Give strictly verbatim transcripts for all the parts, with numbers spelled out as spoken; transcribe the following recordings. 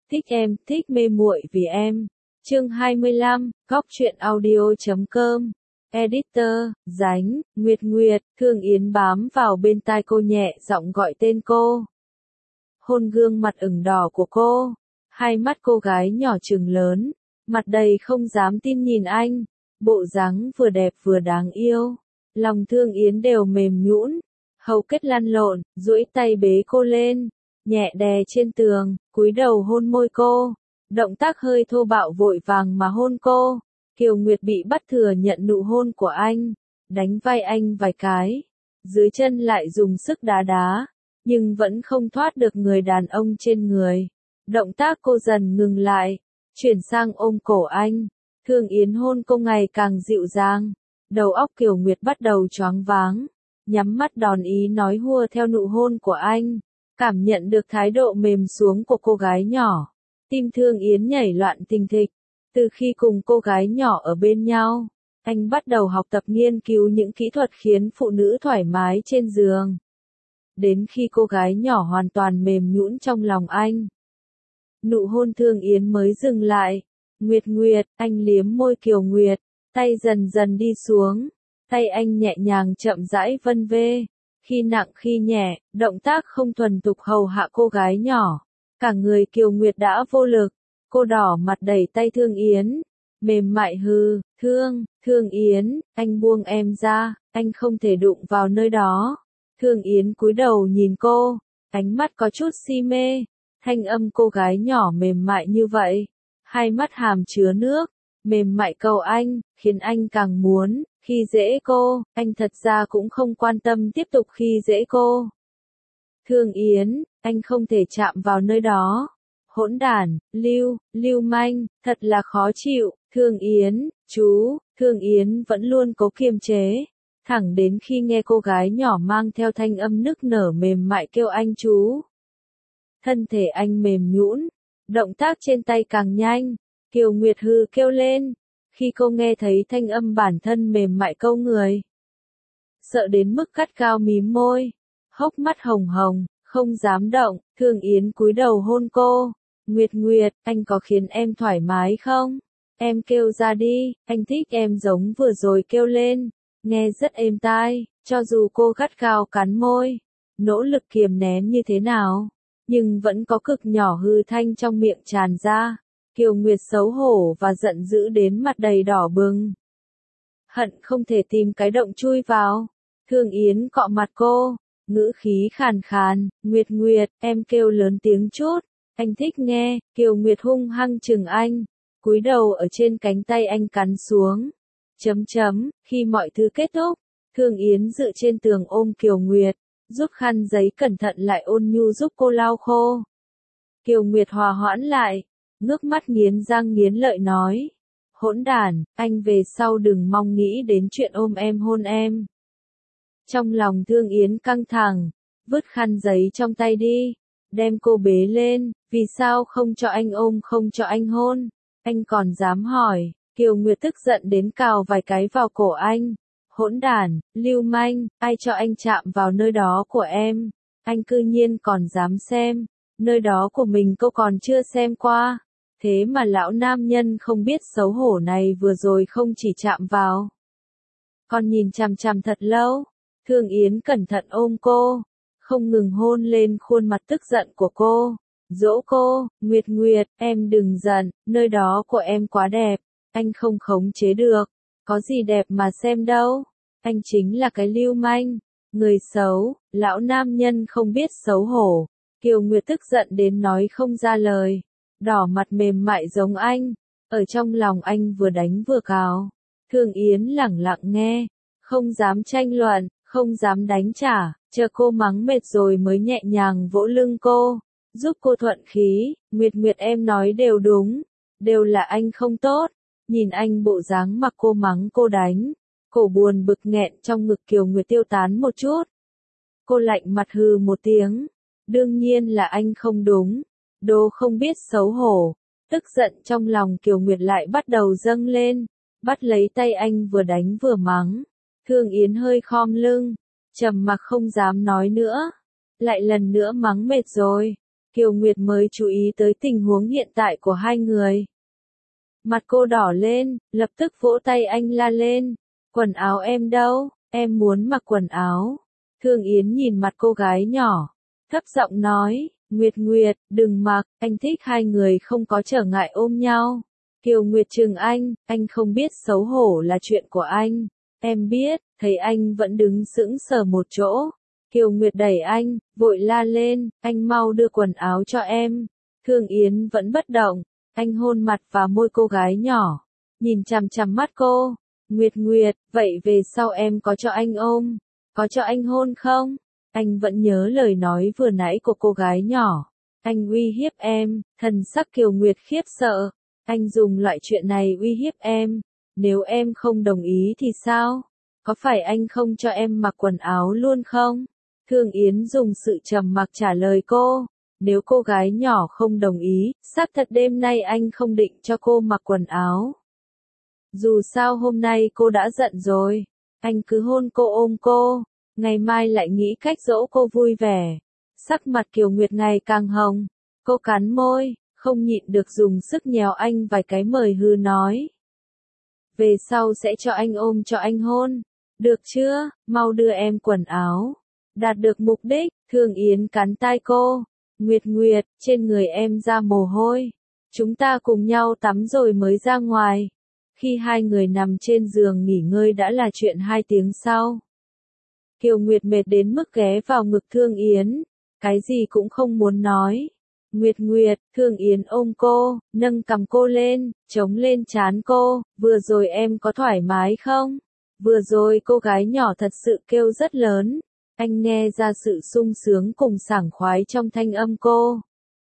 Thích em, thích mê muội vì em. Chương hai mươi lăm, góc truyện audio chấm com. Editor, Dánh, Nguyệt Nguyệt, Thương Yến bám vào bên tai cô nhẹ giọng gọi tên cô. Hôn gương mặt ửng đỏ của cô, hai mắt cô gái nhỏ trừng lớn, mặt đầy không dám tin nhìn anh, bộ dáng vừa đẹp vừa đáng yêu. Lòng Thương Yến đều mềm nhũn, hầu kết lăn lộn, duỗi tay bế cô lên, nhẹ đè trên tường, cúi đầu hôn môi cô, động tác hơi thô bạo vội vàng mà hôn cô. Kiều Nguyệt bị bất thừa nhận nụ hôn của anh, đánh vai anh vài cái, dưới chân lại dùng sức đá đá, nhưng vẫn không thoát được người đàn ông trên người. Động tác cô dần ngừng lại, chuyển sang ôm cổ anh. Thương Yến hôn cô ngày càng dịu dàng, đầu óc Kiều Nguyệt bắt đầu choáng váng, nhắm mắt đòn ý nói hùa theo nụ hôn của anh, cảm nhận được thái độ mềm xuống của cô gái nhỏ. Tim Thương Yến nhảy loạn thình thịch. Từ khi cùng cô gái nhỏ ở bên nhau, anh bắt đầu học tập nghiên cứu những kỹ thuật khiến phụ nữ thoải mái trên giường. Đến khi cô gái nhỏ hoàn toàn mềm nhũn trong lòng anh, nụ hôn Thương Yến mới dừng lại. Nguyệt Nguyệt, anh liếm môi Kiều Nguyệt, tay dần dần đi xuống, tay anh nhẹ nhàng chậm rãi vân vê, khi nặng khi nhẹ, động tác không thuần thục hầu hạ cô gái nhỏ. Cả người Kiều Nguyệt đã vô lực, cô đỏ mặt đẩy tay Thương Yến, mềm mại hừ, Thương, Thương Yến, anh buông em ra, anh không thể đụng vào nơi đó. Thương Yến cúi đầu nhìn cô, ánh mắt có chút si mê, thanh âm cô gái nhỏ mềm mại như vậy, hai mắt hàm chứa nước, mềm mại cầu anh, khiến anh càng muốn khi dễ cô. Anh thật ra cũng không quan tâm tiếp tục khi dễ cô. Thương Yến, anh không thể chạm vào nơi đó. Hỗn đản, lưu, lưu manh, thật là khó chịu. Thương Yến, chú, Thương Yến vẫn luôn cố kiềm chế, thẳng đến khi nghe cô gái nhỏ mang theo thanh âm nức nở mềm mại kêu anh chú. Thân thể anh mềm nhũn, động tác trên tay càng nhanh, Kiều Nguyệt hư kêu lên, khi cô nghe thấy thanh âm bản thân mềm mại câu người. Sợ đến mức cắt cao mím môi, hốc mắt hồng hồng, không dám động. Thương Yến cúi đầu hôn cô. Nguyệt Nguyệt, anh có khiến em thoải mái không? Em kêu ra đi, anh thích em giống vừa rồi kêu lên, nghe rất êm tai. Cho dù cô gắt gao cắn môi, nỗ lực kiềm nén như thế nào, nhưng vẫn có cực nhỏ hư thanh trong miệng tràn ra. Kiều Nguyệt xấu hổ và giận dữ đến mặt đầy đỏ bừng, hận không thể tìm cái động chui vào. Thương Yến cọ mặt cô, ngữ khí khàn khàn, Nguyệt Nguyệt, em kêu lớn tiếng chút, anh thích nghe. Kiều Nguyệt hung hăng chừng anh, cúi đầu ở trên cánh tay anh cắn xuống. Chấm chấm, khi mọi thứ kết thúc, Thương Yến dựa trên tường ôm Kiều Nguyệt, rút khăn giấy cẩn thận lại ôn nhu giúp cô lau khô. Kiều Nguyệt hòa hoãn lại, ngước mắt nghiến răng nghiến lợi nói, hỗn đản, anh về sau đừng mong nghĩ đến chuyện ôm em hôn em. Trong lòng Thương Yến căng thẳng, vứt khăn giấy trong tay đi, đem cô bế lên. Vì sao không cho anh ôm, không cho anh hôn? Anh còn dám hỏi. Kiều Nguyệt tức giận đến cào vài cái vào cổ anh. Hỗn đản, lưu manh, ai cho anh chạm vào nơi đó của em? Anh cư nhiên còn dám xem, nơi đó của mình cô còn chưa xem qua. Thế mà lão nam nhân không biết xấu hổ này vừa rồi không chỉ chạm vào, còn nhìn chằm chằm thật lâu. Thương Yến cẩn thận ôm cô, không ngừng hôn lên khuôn mặt tức giận của cô, dỗ cô, Nguyệt Nguyệt, em đừng giận, nơi đó của em quá đẹp, anh không khống chế được, có gì đẹp mà xem đâu, anh chính là cái lưu manh, người xấu, lão nam nhân không biết xấu hổ. Kiều Nguyệt tức giận đến nói không ra lời, đỏ mặt mềm mại giống anh, ở trong lòng anh vừa đánh vừa cào. Thương Yến lẳng lặng nghe, không dám tranh luận, không dám đánh trả, chờ cô mắng mệt rồi mới nhẹ nhàng vỗ lưng cô, giúp cô thuận khí. Nguyệt Nguyệt, em nói đều đúng, đều là anh không tốt. Nhìn anh bộ dáng mặc cô mắng cô đánh, cổ buồn bực nghẹn trong ngực Kiều Nguyệt tiêu tán một chút. Cô lạnh mặt hừ một tiếng, đương nhiên là anh không đúng, đồ không biết xấu hổ. Tức giận trong lòng Kiều Nguyệt lại bắt đầu dâng lên, bắt lấy tay anh vừa đánh vừa mắng. Thương Yến hơi khom lưng, trầm mặc không dám nói nữa, lại lần nữa mắng mệt rồi. Kiều Nguyệt mới chú ý tới tình huống hiện tại của hai người. Mặt cô đỏ lên, lập tức vỗ tay anh la lên. Quần áo em đâu, em muốn mặc quần áo. Thương Yến nhìn mặt cô gái nhỏ, thấp giọng nói, Nguyệt Nguyệt, đừng mặc, anh thích hai người không có trở ngại ôm nhau. Kiều Nguyệt trừng anh, anh không biết xấu hổ là chuyện của anh. Em biết, thấy anh vẫn đứng sững sờ một chỗ. Kiều Nguyệt đẩy anh, vội la lên, anh mau đưa quần áo cho em. Thương Yến vẫn bất động, anh hôn mặt và môi cô gái nhỏ, nhìn chằm chằm mắt cô. Nguyệt Nguyệt, vậy về sau em có cho anh ôm, có cho anh hôn không? Anh vẫn nhớ lời nói vừa nãy của cô gái nhỏ. Anh uy hiếp em, thần sắc Kiều Nguyệt khiếp sợ. Anh dùng loại chuyện này uy hiếp em. Nếu em không đồng ý thì sao? Có phải anh không cho em mặc quần áo luôn không? Thương Yến dùng sự trầm mặc trả lời cô. Nếu cô gái nhỏ không đồng ý, xác thật đêm nay anh không định cho cô mặc quần áo. Dù sao hôm nay cô đã giận rồi. Anh cứ hôn cô ôm cô. Ngày mai lại nghĩ cách dỗ cô vui vẻ. Sắc mặt Kiều Nguyệt ngày càng hồng. Cô cắn môi, không nhịn được dùng sức nhéo anh vài cái mời hư nói. Về sau sẽ cho anh ôm cho anh hôn. Được chưa, mau đưa em quần áo. Đạt được mục đích, Thương Yến cắn tai cô. Nguyệt Nguyệt, trên người em ra mồ hôi. Chúng ta cùng nhau tắm rồi mới ra ngoài. Khi hai người nằm trên giường nghỉ ngơi đã là chuyện hai tiếng sau. Kiều Nguyệt mệt đến mức ghé vào ngực Thương Yến. Cái gì cũng không muốn nói. Nguyệt Nguyệt, Thương Yến ôm cô, nâng cằm cô lên, chống lên trán cô. Vừa rồi em có thoải mái không? Vừa rồi cô gái nhỏ thật sự kêu rất lớn. Anh nghe ra sự sung sướng cùng sảng khoái trong thanh âm cô.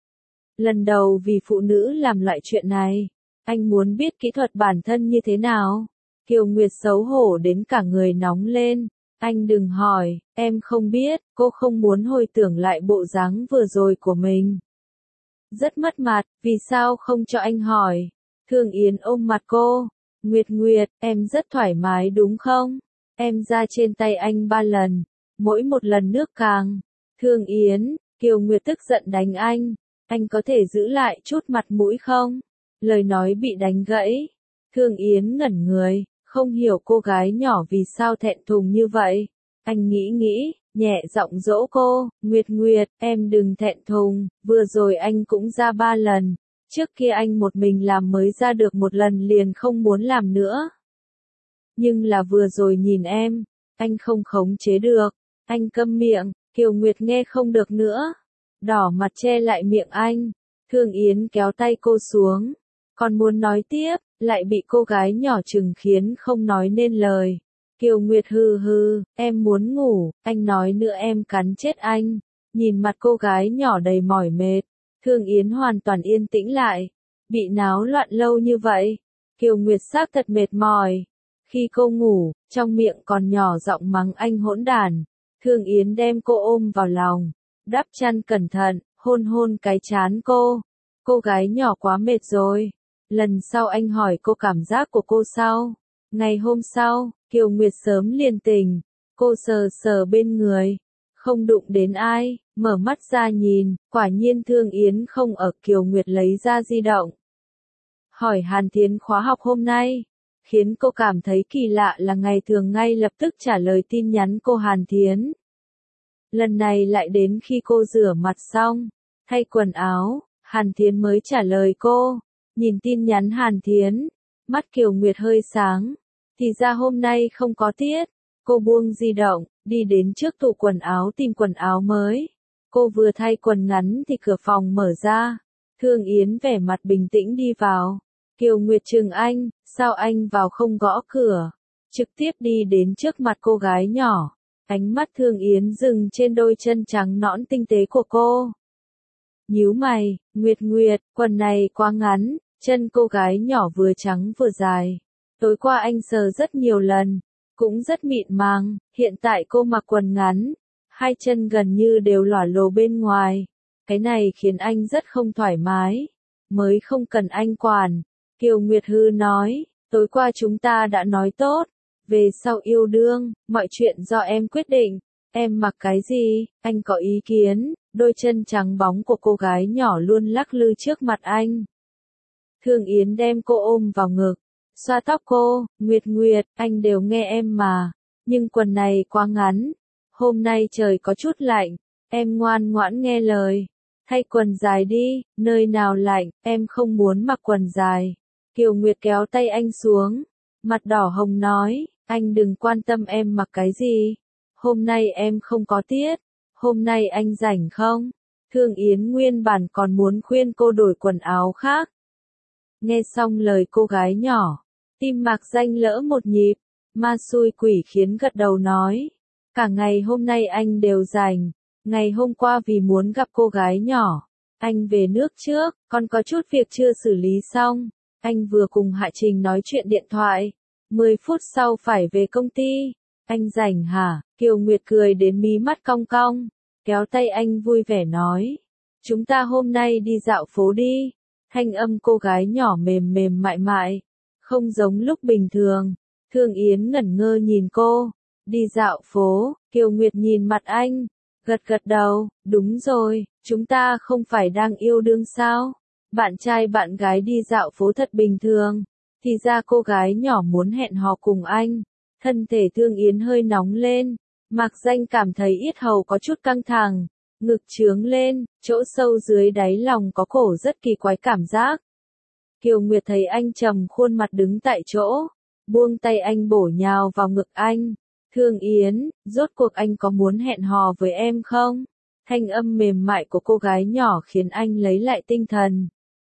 Lần đầu vì phụ nữ làm loại chuyện này. Anh muốn biết kỹ thuật bản thân như thế nào. Kiều Nguyệt xấu hổ đến cả người nóng lên. Anh đừng hỏi, em không biết, cô không muốn hồi tưởng lại bộ dáng vừa rồi của mình. Rất mất mặt, vì sao không cho anh hỏi? Thương Yến ôm mặt cô. Nguyệt Nguyệt, em rất thoải mái đúng không? Em ra trên tay anh ba lần. Mỗi một lần nước càng. Thương Yến, Kiều Nguyệt tức giận đánh anh. Anh có thể giữ lại chút mặt mũi không? Lời nói bị đánh gãy. Thương Yến ngẩn người, không hiểu cô gái nhỏ vì sao thẹn thùng như vậy. Anh nghĩ nghĩ, nhẹ giọng dỗ cô. Nguyệt Nguyệt, em đừng thẹn thùng, vừa rồi anh cũng ra ba lần. Trước kia anh một mình làm mới ra được một lần liền không muốn làm nữa. Nhưng là vừa rồi nhìn em, anh không khống chế được. Anh câm miệng, Kiều Nguyệt nghe không được nữa. Đỏ mặt che lại miệng anh. Thương Yến kéo tay cô xuống. Còn muốn nói tiếp, lại bị cô gái nhỏ trừng khiến không nói nên lời. Kiều Nguyệt hừ hừ, em muốn ngủ, anh nói nữa em cắn chết anh. Nhìn mặt cô gái nhỏ đầy mỏi mệt. Thương Yến hoàn toàn yên tĩnh lại. Bị náo loạn lâu như vậy. Kiều Nguyệt xác thật mệt mỏi. Khi cô ngủ, trong miệng còn nhỏ giọng mắng anh hỗn đản. Thương Yến đem cô ôm vào lòng, đắp chăn cẩn thận, hôn hôn cái trán cô. Cô gái nhỏ quá mệt rồi. Lần sau anh hỏi cô cảm giác của cô sau. Ngày hôm sau, Kiều Nguyệt sớm liền tỉnh. Cô sờ sờ bên người, không đụng đến ai, mở mắt ra nhìn, quả nhiên Thương Yến không ở. Kiều Nguyệt lấy ra di động. Hỏi Hàn Thiến khóa học hôm nay. Khiến cô cảm thấy kỳ lạ là ngày thường ngay lập tức trả lời tin nhắn cô Hàn Thiến. Lần này lại đến khi cô rửa mặt xong, thay quần áo, Hàn Thiến mới trả lời cô. Nhìn tin nhắn Hàn Thiến, mắt Kiều Nguyệt hơi sáng. Thì ra hôm nay không có tiết. Cô buông di động, đi đến trước tủ quần áo tìm quần áo mới. Cô vừa thay quần ngắn thì cửa phòng mở ra. Thương Yến vẻ mặt bình tĩnh đi vào. Kiều Nguyệt trừng anh, sao anh vào không gõ cửa? Trực tiếp đi đến trước mặt cô gái nhỏ. Ánh mắt Thương Yến dừng trên đôi chân trắng nõn tinh tế của cô. Nhíu mày, Nguyệt Nguyệt, quần này quá ngắn, chân cô gái nhỏ vừa trắng vừa dài. Tối qua anh sờ rất nhiều lần, cũng rất mịn màng, hiện tại cô mặc quần ngắn, hai chân gần như đều lỏa lồ bên ngoài. Cái này khiến anh rất không thoải mái, mới không cần anh quản. Kiều Nguyệt hư nói, tối qua chúng ta đã nói tốt, về sau yêu đương, mọi chuyện do em quyết định, em mặc cái gì, anh có ý kiến, đôi chân trắng bóng của cô gái nhỏ luôn lắc lư trước mặt anh. Thương Yến đem cô ôm vào ngực, xoa tóc cô, Nguyệt Nguyệt, anh đều nghe em mà, nhưng quần này quá ngắn, hôm nay trời có chút lạnh, em ngoan ngoãn nghe lời, thay quần dài đi, nơi nào lạnh, em không muốn mặc quần dài. Kiều Nguyệt kéo tay anh xuống, mặt đỏ hồng nói, anh đừng quan tâm em mặc cái gì, hôm nay em không có tiết, hôm nay anh rảnh không? Thương Yến nguyên bản còn muốn khuyên cô đổi quần áo khác. Nghe xong lời cô gái nhỏ, tim Mạc Danh lỡ một nhịp, ma xui quỷ khiến gật đầu nói, cả ngày hôm nay anh đều rảnh, ngày hôm qua vì muốn gặp cô gái nhỏ, anh về nước trước, còn có chút việc chưa xử lý xong, anh vừa cùng Hạ Trình nói chuyện điện thoại, mười phút sau phải về công ty, anh rảnh hả? Kiều Nguyệt cười đến mí mắt cong cong, kéo tay anh vui vẻ nói, chúng ta hôm nay đi dạo phố đi. Thanh âm cô gái nhỏ mềm mềm mại mại, không giống lúc bình thường. Thương Yến ngẩn ngơ nhìn cô, đi dạo phố, Kiều Nguyệt nhìn mặt anh, gật gật đầu, đúng rồi, chúng ta không phải đang yêu đương sao? Bạn trai bạn gái đi dạo phố thật bình thường, thì ra cô gái nhỏ muốn hẹn hò cùng anh. Thân thể Thương Yến hơi nóng lên, Mạc Danh cảm thấy yết hầu có chút căng thẳng. Ngực trướng lên, chỗ sâu dưới đáy lòng có cổ rất kỳ quái cảm giác. Kiều Nguyệt thấy anh trầm khuôn mặt đứng tại chỗ, buông tay anh bổ nhào vào ngực anh. Thương Yến, rốt cuộc anh có muốn hẹn hò với em không? Thanh âm mềm mại của cô gái nhỏ khiến anh lấy lại tinh thần.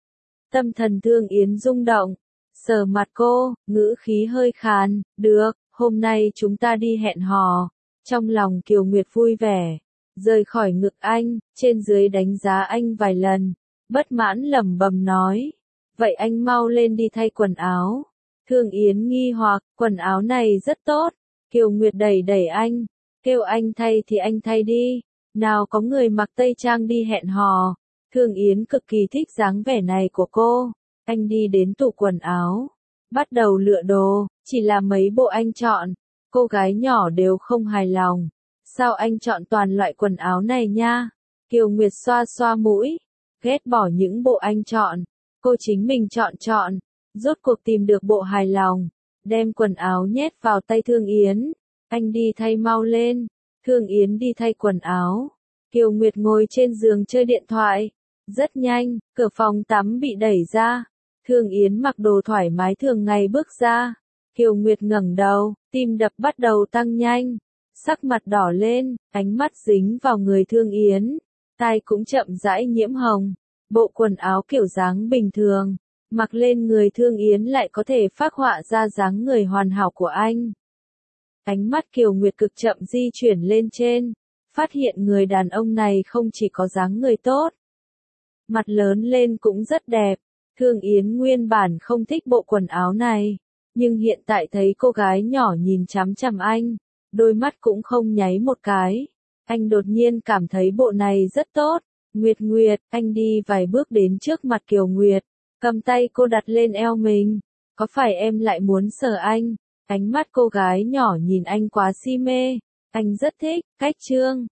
Tâm thần Thương Yến rung động, sờ mặt cô, ngữ khí hơi khàn, được, hôm nay chúng ta đi hẹn hò. Trong lòng Kiều Nguyệt vui vẻ. Rời khỏi ngực anh, trên dưới đánh giá anh vài lần, bất mãn lẩm bẩm nói, vậy anh mau lên đi thay quần áo. Thương Yến nghi hoặc, quần áo này rất tốt. Kiều Nguyệt đẩy đẩy anh, kêu anh thay thì anh thay đi, nào có người mặc tây trang đi hẹn hò. Thương Yến cực kỳ thích dáng vẻ này của cô. Anh đi đến tủ quần áo, bắt đầu lựa đồ, chỉ là mấy bộ anh chọn, cô gái nhỏ đều không hài lòng. Sao anh chọn toàn loại quần áo này nha? Kiều Nguyệt xoa xoa mũi, ghét bỏ những bộ anh chọn, cô chính mình chọn chọn, rốt cuộc tìm được bộ hài lòng, đem quần áo nhét vào tay Thương Yến, anh đi thay mau lên. Thương Yến đi thay quần áo, Kiều Nguyệt ngồi trên giường chơi điện thoại, rất nhanh, cửa phòng tắm bị đẩy ra, Thương Yến mặc đồ thoải mái thường ngày bước ra, Kiều Nguyệt ngẩng đầu, tim đập bắt đầu tăng nhanh. Sắc mặt đỏ lên, ánh mắt dính vào người Thương Yến, tai cũng chậm rãi nhiễm hồng, bộ quần áo kiểu dáng bình thường, mặc lên người Thương Yến lại có thể phác họa ra dáng người hoàn hảo của anh. Ánh mắt Kiều Nguyệt cực chậm di chuyển lên trên, phát hiện người đàn ông này không chỉ có dáng người tốt, mặt lớn lên cũng rất đẹp. Thương Yến nguyên bản không thích bộ quần áo này, nhưng hiện tại thấy cô gái nhỏ nhìn chằm chằm anh, đôi mắt cũng không nháy một cái. Anh đột nhiên cảm thấy bộ này rất tốt. Nguyệt Nguyệt, anh đi vài bước đến trước mặt Kiều Nguyệt, cầm tay cô đặt lên eo mình. Có phải em lại muốn sờ anh? Ánh mắt cô gái nhỏ nhìn anh quá si mê. Anh rất thích, cách trương,